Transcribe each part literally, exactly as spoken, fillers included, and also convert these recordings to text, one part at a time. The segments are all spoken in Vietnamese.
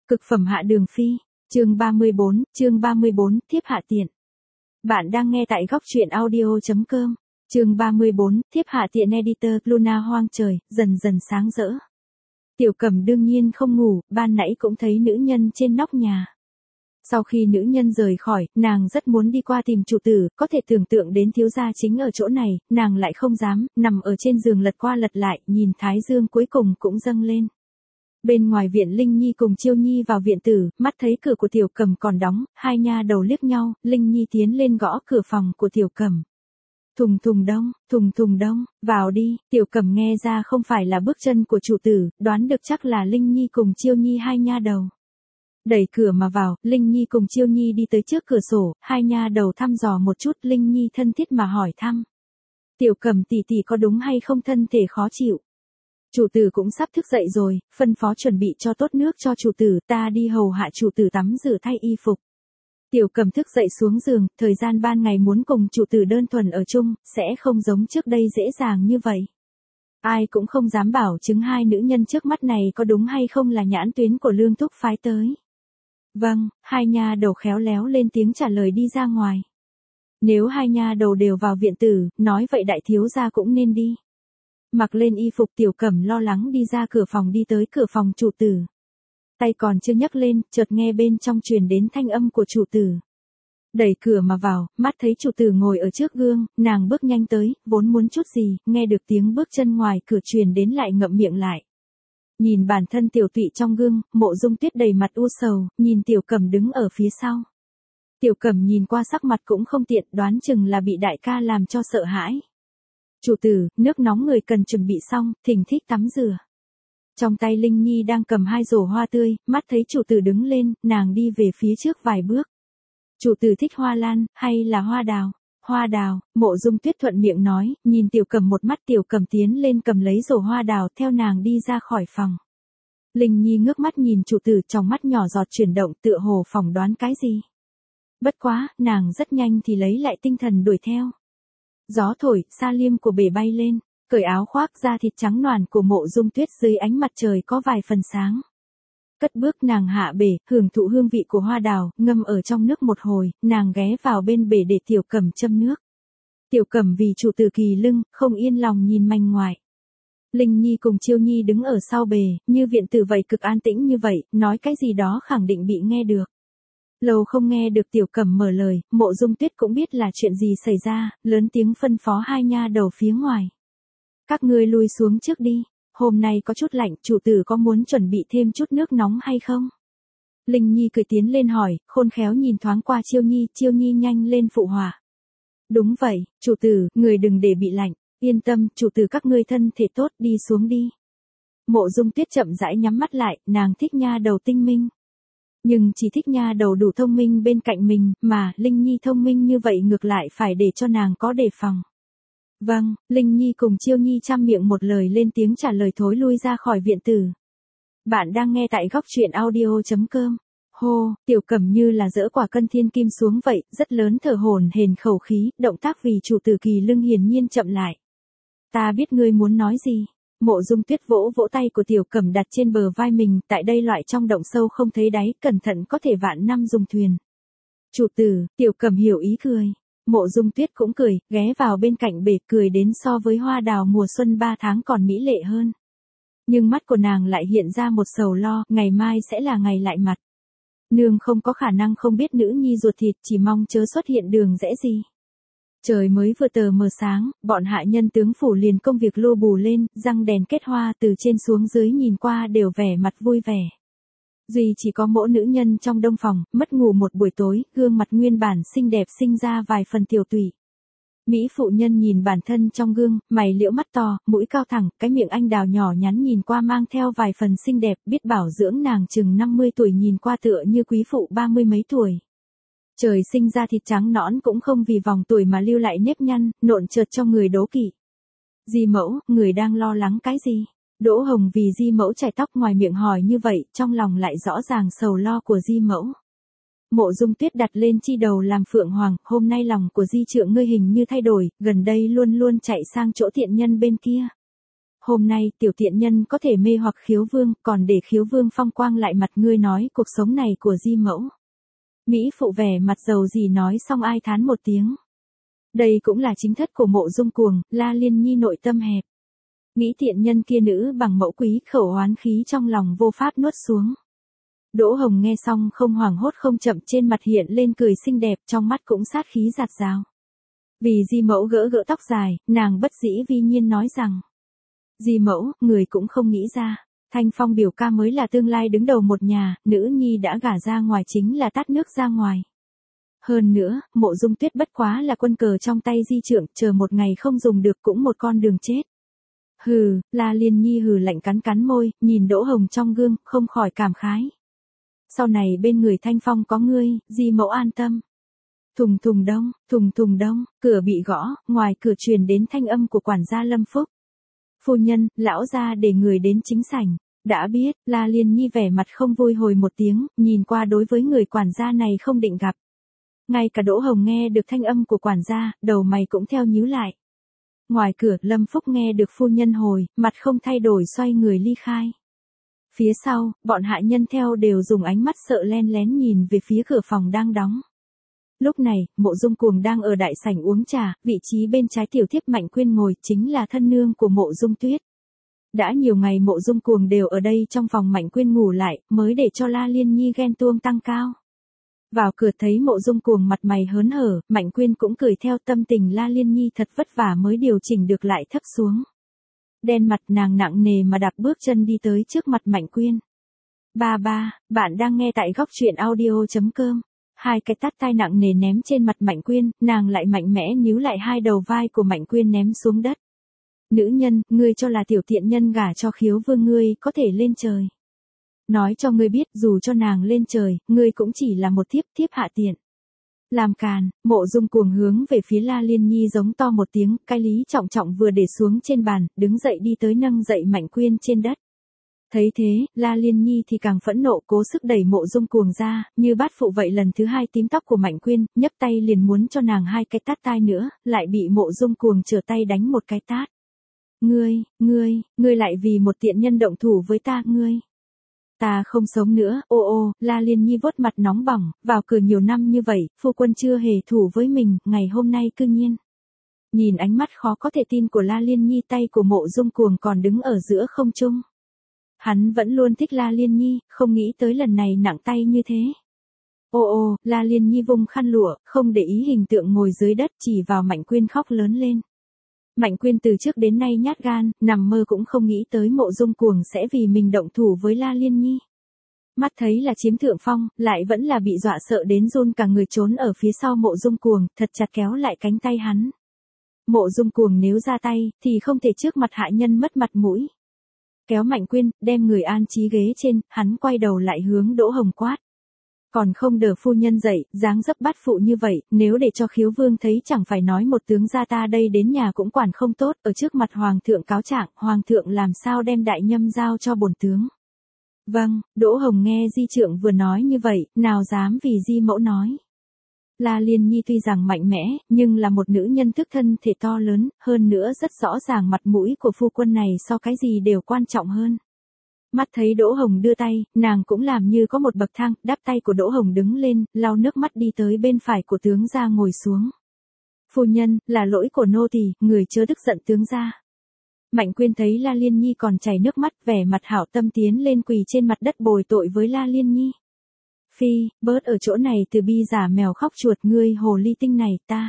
Cực phẩm hạ đường phi, chương ba mươi bốn, chương ba mươi bốn, thiếp hạ tiện. Bạn đang nghe tại góc truyện audio.com, chương ba mươi bốn, thiếp hạ tiện editor, Luna hoang trời, dần dần sáng rỡ. Tiểu Cẩm đương nhiên không ngủ, ban nãy cũng thấy nữ nhân trên nóc nhà. Sau khi nữ nhân rời khỏi, nàng rất muốn đi qua tìm chủ tử, có thể tưởng tượng đến thiếu gia chính ở chỗ này, nàng lại không dám, nằm ở trên giường lật qua lật lại, nhìn thái dương cuối cùng cũng dâng lên. Bên ngoài viện Linh Nhi cùng Chiêu Nhi vào viện tử, mắt thấy cửa của Tiểu Cẩm còn đóng, hai nha đầu liếc nhau, Linh Nhi tiến lên gõ cửa phòng của Tiểu Cẩm. Thùng thùng đông, thùng thùng đông, vào đi. Tiểu Cẩm nghe ra không phải là bước chân của chủ tử, đoán được chắc là Linh Nhi cùng Chiêu Nhi hai nha đầu. Đẩy cửa mà vào, Linh Nhi cùng Chiêu Nhi đi tới trước cửa sổ, hai nha đầu thăm dò một chút, Linh Nhi thân thiết mà hỏi thăm. Tiểu Cẩm tỷ tỷ có đúng hay không thân thể khó chịu? Chủ tử cũng sắp thức dậy rồi, phân phó chuẩn bị cho tốt nước cho chủ tử, ta đi hầu hạ chủ tử tắm rửa thay y phục. Tiểu Cẩm thức dậy xuống giường, thời gian ban ngày muốn cùng chủ tử đơn thuần ở chung, sẽ không giống trước đây dễ dàng như vậy. Ai cũng không dám bảo chứng hai nữ nhân trước mắt này có đúng hay không là nhãn tuyến của Lương Thúc phái tới. Vâng, hai nha đầu khéo léo lên tiếng trả lời đi ra ngoài. Nếu hai nha đầu đều vào viện tử, nói vậy đại thiếu gia cũng nên đi. Mặc lên y phục Tiểu Cẩm lo lắng đi ra cửa phòng đi tới cửa phòng chủ tử. Tay còn chưa nhấc lên, chợt nghe bên trong truyền đến thanh âm của chủ tử. Đẩy cửa mà vào, mắt thấy chủ tử ngồi ở trước gương, nàng bước nhanh tới, vốn muốn chút gì, nghe được tiếng bước chân ngoài cửa truyền đến lại ngậm miệng lại. Nhìn bản thân tiểu tụy trong gương, Mộ Dung Tuyết đầy mặt u sầu, nhìn Tiểu Cẩm đứng ở phía sau. Tiểu Cẩm nhìn qua sắc mặt cũng không tiện, đoán chừng là bị đại ca làm cho sợ hãi. Chủ tử, nước nóng người cần chuẩn bị xong, thỉnh thích tắm rửa. Trong tay Linh Nhi đang cầm hai rổ hoa tươi, mắt thấy chủ tử đứng lên, nàng đi về phía trước vài bước. Chủ tử thích hoa lan, hay là hoa đào? Hoa đào, Mộ Dung Tuyết thuận miệng nói, nhìn Tiểu Cẩm một mắt. Tiểu Cẩm tiến lên cầm lấy rổ hoa đào theo nàng đi ra khỏi phòng. Linh Nhi ngước mắt nhìn chủ tử, trong mắt nhỏ giọt chuyển động tựa hồ phỏng đoán cái gì. Bất quá, nàng rất nhanh thì lấy lại tinh thần đuổi theo. Gió thổi, sa liêm của bể bay lên, cởi áo khoác da thịt trắng noàn của Mộ Dung Tuyết dưới ánh mặt trời có vài phần sáng. Cất bước nàng hạ bể, hưởng thụ hương vị của hoa đào, ngâm ở trong nước một hồi, nàng ghé vào bên bể để Tiểu Cẩm châm nước. Tiểu Cẩm vì chủ tử kỳ lưng, không yên lòng nhìn manh ngoài. Linh Nhi cùng Chiêu Nhi đứng ở sau bể, như viện tử vậy cực an tĩnh như vậy, nói cái gì đó khẳng định bị nghe được. Lâu không nghe được Tiểu Cẩm mở lời, Mộ Dung Tuyết cũng biết là chuyện gì xảy ra, lớn tiếng phân phó hai nha đầu phía ngoài. Các ngươi lui xuống trước đi, hôm nay có chút lạnh, chủ tử có muốn chuẩn bị thêm chút nước nóng hay không? Linh Nhi cười tiến lên hỏi, khôn khéo nhìn thoáng qua Chiêu Nhi, Chiêu Nhi nhanh lên phụ họa. Đúng vậy, chủ tử, người đừng để bị lạnh, yên tâm, chủ tử các ngươi thân thể tốt, đi xuống đi. Mộ Dung Tuyết chậm rãi nhắm mắt lại, nàng thích nha đầu tinh minh. Nhưng chỉ thích nha đầu đủ thông minh bên cạnh mình, mà Linh Nhi thông minh như vậy ngược lại phải để cho nàng có đề phòng. Vâng, Linh Nhi cùng Chiêu Nhi chăm miệng một lời lên tiếng trả lời thối lui ra khỏi viện tử. Bạn đang nghe tại góc truyện audio.com. Hô, Tiểu Cẩm như là dỡ quả cân thiên kim xuống vậy, rất lớn thở hổn hển khẩu khí, động tác vì chủ tử kỳ lưng hiển nhiên chậm lại. Ta biết ngươi muốn nói gì. Mộ Dung Tuyết vỗ vỗ tay của Tiểu Cẩm đặt trên bờ vai mình, tại đây loại trong động sâu không thấy đáy, cẩn thận có thể vạn năm dùng thuyền. Chủ tử, Tiểu Cẩm hiểu ý cười. Mộ Dung Tuyết cũng cười, ghé vào bên cạnh bể cười đến so với hoa đào mùa xuân ba tháng còn mỹ lệ hơn. Nhưng mắt của nàng lại hiện ra một sầu lo, ngày mai sẽ là ngày lại mặt. Nương không có khả năng không biết nữ nhi ruột thịt, chỉ mong chớ xuất hiện đường rẽ gì. Trời mới vừa tờ mờ sáng, bọn hạ nhân tướng phủ liền công việc lô bù lên, răng đèn kết hoa từ trên xuống dưới nhìn qua đều vẻ mặt vui vẻ. Duy chỉ có mỗi nữ nhân trong đông phòng, mất ngủ một buổi tối, gương mặt nguyên bản xinh đẹp sinh ra vài phần tiểu tụy. Mỹ phụ nhân nhìn bản thân trong gương, mày liễu mắt to, mũi cao thẳng, cái miệng anh đào nhỏ nhắn nhìn qua mang theo vài phần xinh đẹp, biết bảo dưỡng nàng chừng năm mươi tuổi nhìn qua tựa như quý phụ ba mươi mấy tuổi. Trời sinh ra thịt trắng nõn cũng không vì vòng tuổi mà lưu lại nếp nhăn, nộn chợt cho người đố kỵ. Di mẫu, người đang lo lắng cái gì? Đỗ Hồng vì Di mẫu chải tóc ngoài miệng hỏi như vậy, trong lòng lại rõ ràng sầu lo của Di mẫu. Mộ Dung Tuyết đặt lên chi đầu làm phượng hoàng, hôm nay lòng của Di trượng ngươi hình như thay đổi, gần đây luôn luôn chạy sang chỗ thiện nhân bên kia. Hôm nay tiểu tiện nhân có thể mê hoặc Khiếu Vương, còn để Khiếu Vương phong quang lại mặt ngươi nói cuộc sống này của Di mẫu. Mỹ phụ vẻ mặt dầu gì nói xong ai thán một tiếng. Đây cũng là chính thất của Mộ Dung Cuồng, La Liên Nhi nội tâm hẹp. Nghĩ tiện nhân kia nữ bằng mẫu quý, khẩu oán khí trong lòng vô pháp nuốt xuống. Đỗ Hồng nghe xong không hoảng hốt không chậm, trên mặt hiện lên cười xinh đẹp, trong mắt cũng sát khí giạt rào. Vì Di mẫu gỡ gỡ tóc dài, nàng bất dĩ vi nhiên nói rằng. Di mẫu, người cũng không nghĩ ra, Thanh Phong biểu ca mới là tương lai đứng đầu một nhà, nữ nhi đã gả ra ngoài chính là tát nước ra ngoài. Hơn nữa, Mộ Dung Tuyết bất quá là quân cờ trong tay Di trưởng, chờ một ngày không dùng được cũng một con đường chết. Hừ, La Liên Nhi hừ lạnh cắn cắn môi, nhìn Đỗ Hồng trong gương, không khỏi cảm khái. Sau này bên người Thanh Phong có ngươi, Di mẫu an tâm. Thùng thùng đông, thùng thùng đông, cửa bị gõ, ngoài cửa truyền đến thanh âm của quản gia Lâm Phúc. Phu nhân, lão gia để người đến chính sảnh. Đã biết, La Liên Nhi vẻ mặt không vui hồi một tiếng, nhìn qua đối với người quản gia này không định gặp. Ngay cả Đỗ Hồng nghe được thanh âm của quản gia, đầu mày cũng theo nhíu lại. Ngoài cửa, Lâm Phúc nghe được phu nhân hồi, mặt không thay đổi xoay người ly khai. Phía sau, bọn hạ nhân theo đều dùng ánh mắt sợ len lén nhìn về phía cửa phòng đang đóng. Lúc này, Mộ Dung Cuồng đang ở đại sảnh uống trà, vị trí bên trái tiểu thiếp Mạnh Quyên ngồi chính là thân nương của Mộ Dung Tuyết. Đã nhiều ngày Mộ Dung Cuồng đều ở đây trong phòng Mạnh Quyên ngủ lại, mới để cho La Liên Nhi ghen tuông tăng cao. Vào cửa thấy Mộ Dung Cuồng mặt mày hớn hở, Mạnh Quyên cũng cười theo, tâm tình La Liên Nhi thật vất vả mới điều chỉnh được lại thấp xuống. Đen mặt nàng nặng nề mà đạp bước chân đi tới trước mặt Mạnh Quyên. Ba ba, bạn đang nghe tại góc truyện audio chấm com. Hai cái tát tai nặng nề ném trên mặt Mạnh Quyên, nàng lại mạnh mẽ níu lại hai đầu vai của Mạnh Quyên ném xuống đất. Nữ nhân, ngươi cho là tiểu tiện nhân gả cho Khiếu Vương ngươi có thể lên trời. Nói cho ngươi biết, dù cho nàng lên trời, ngươi cũng chỉ là một thiếp, thiếp hạ tiện. Làm càn, Mộ Dung Cuồng hướng về phía La Liên Nhi giống to một tiếng, cái lý trọng trọng vừa để xuống trên bàn, đứng dậy đi tới nâng dậy Mạnh Quyên trên đất. Thấy thế, La Liên Nhi thì càng phẫn nộ, cố sức đẩy Mộ Dung Cuồng ra, như bát phụ vậy, lần thứ hai tím tóc của Mạnh Quyên, nhấc tay liền muốn cho nàng hai cái tát tai nữa, lại bị Mộ Dung Cuồng trở tay đánh một cái tát. Ngươi, ngươi, ngươi lại vì một tiện nhân động thủ với ta, ngươi. Ta không sống nữa, ô ô, La Liên Nhi vuốt mặt nóng bỏng, vào cửa nhiều năm như vậy, phu quân chưa hề thủ với mình, ngày hôm nay cư nhiên. Nhìn ánh mắt khó có thể tin của La Liên Nhi, tay của Mộ Dung Cuồng còn đứng ở giữa không trung. Hắn vẫn luôn thích La Liên Nhi, không nghĩ tới lần này nặng tay như thế. Ô ô, La Liên Nhi vung khăn lụa, không để ý hình tượng ngồi dưới đất, chỉ vào Mạnh Quyên khóc lớn lên. Mạnh Quyên từ trước đến nay nhát gan, nằm mơ cũng không nghĩ tới Mộ Dung Cuồng sẽ vì mình động thủ với La Liên Nhi. Mắt thấy là chiếm thượng phong, lại vẫn là bị dọa sợ đến run cả người, trốn ở phía sau Mộ Dung Cuồng, thật chặt kéo lại cánh tay hắn. Mộ Dung Cuồng nếu ra tay, thì không thể trước mặt hạ nhân mất mặt mũi. Kéo Mạnh Quyên, đem người an trí ghế trên, hắn quay đầu lại hướng Đỗ Hồng quát. Còn không đỡ phu nhân dậy, dáng dấp bát phụ như vậy, nếu để cho Khiếu Vương thấy chẳng phải nói một tướng gia ta đây đến nhà cũng quản không tốt, ở trước mặt Hoàng thượng cáo trạng, Hoàng thượng làm sao đem đại nhâm giao cho bổn tướng. Vâng, Đỗ Hồng nghe Di trưởng vừa nói như vậy, nào dám vì Di mẫu nói. La Liên Nhi tuy rằng mạnh mẽ, nhưng là một nữ nhân thức thân thể to lớn, hơn nữa rất rõ ràng mặt mũi của phu quân này so cái gì đều quan trọng hơn. Mắt thấy Đỗ Hồng đưa tay, nàng cũng làm như có một bậc thang, đáp tay của Đỗ Hồng đứng lên, lau nước mắt đi tới bên phải của tướng gia ngồi xuống. Phu nhân, là lỗi của nô tỳ, người chớ tức giận tướng gia. Mạnh Quyên thấy La Liên Nhi còn chảy nước mắt, vẻ mặt hảo tâm tiến lên quỳ trên mặt đất bồi tội với La Liên Nhi. Phi, bớt ở chỗ này từ bi giả mèo khóc chuột, ngươi hồ ly tinh này ta.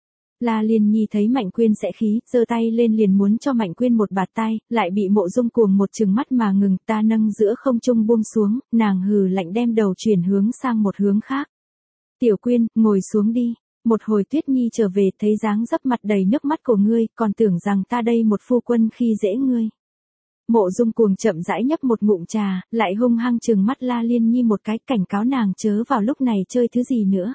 La Liên Nhi thấy Mạnh Quyên sẽ khí, giơ tay lên liền muốn cho Mạnh Quyên một bạt tay, lại bị Mộ Dung Cuồng một trừng mắt mà ngừng, ta nâng giữa không trung buông xuống, nàng hừ lạnh đem đầu chuyển hướng sang một hướng khác. Tiểu Quyên, ngồi xuống đi. Một hồi Tuyết Nhi trở về thấy dáng dấp mặt đầy nước mắt của ngươi, còn tưởng rằng ta đây một phu quân khi dễ ngươi. Mộ Dung Cuồng chậm rãi nhấp một ngụm trà, lại hung hăng trừng mắt La Liên Nhi một cái, cảnh cáo nàng chớ vào lúc này chơi thứ gì nữa.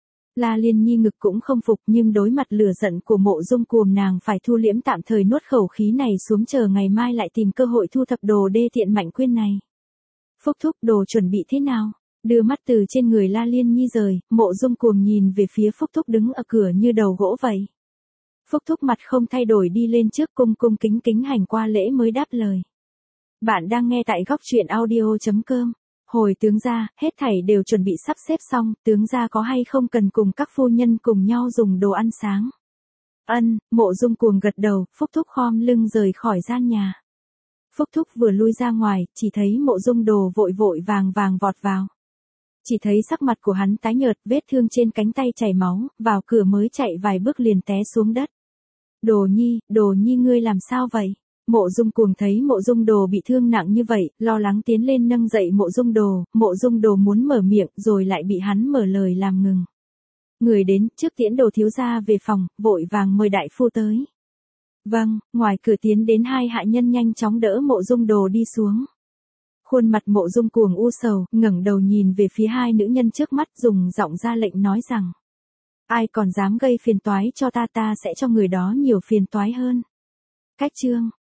La Liên Nhi ngực cũng không phục, nhưng đối mặt lửa giận của Mộ Dung Cuồng nàng phải thu liễm, tạm thời nuốt khẩu khí này xuống, chờ ngày mai lại tìm cơ hội thu thập đồ đê tiện Mạnh Quyên này. Phúc thúc, đồ chuẩn bị thế nào? Đưa mắt từ trên người La Liên Nhi rời, Mộ Dung Cuồng nhìn về phía Phúc thúc đứng ở cửa như đầu gỗ vậy. Phúc Thúc mặt không thay đổi đi lên trước cung cung kính kính hành qua lễ mới đáp lời. Bạn đang nghe tại góc truyện audio.com. Hồi tướng gia, hết thảy đều chuẩn bị sắp xếp xong, tướng gia có hay không cần cùng các phu nhân cùng nhau dùng đồ ăn sáng? Ân, Mộ Dung Cuồng gật đầu, Phúc Thúc khom lưng rời khỏi gian nhà. Phúc Thúc vừa lui ra ngoài, chỉ thấy Mộ Dung Đồ vội vội vàng vàng vọt vào. Chỉ thấy sắc mặt của hắn tái nhợt, vết thương trên cánh tay chảy máu, vào cửa mới chạy vài bước liền té xuống đất. Đồ Nhi, Đồ Nhi ngươi làm sao vậy? Mộ Dung Cuồng thấy Mộ Dung Đồ bị thương nặng như vậy, lo lắng tiến lên nâng dậy Mộ Dung Đồ, Mộ Dung Đồ muốn mở miệng rồi lại bị hắn mở lời làm ngừng. Người đến, trước tiễn Đồ thiếu gia về phòng, vội vàng mời đại phu tới. Vâng, ngoài cửa tiến đến hai hạ nhân nhanh chóng đỡ Mộ Dung Đồ đi xuống. Khuôn mặt Mộ Dung Cuồng u sầu, ngẩng đầu nhìn về phía hai nữ nhân trước mắt, dùng giọng ra lệnh nói rằng: ai còn dám gây phiền toái cho ta ta sẽ cho người đó nhiều phiền toái hơn. Cách chương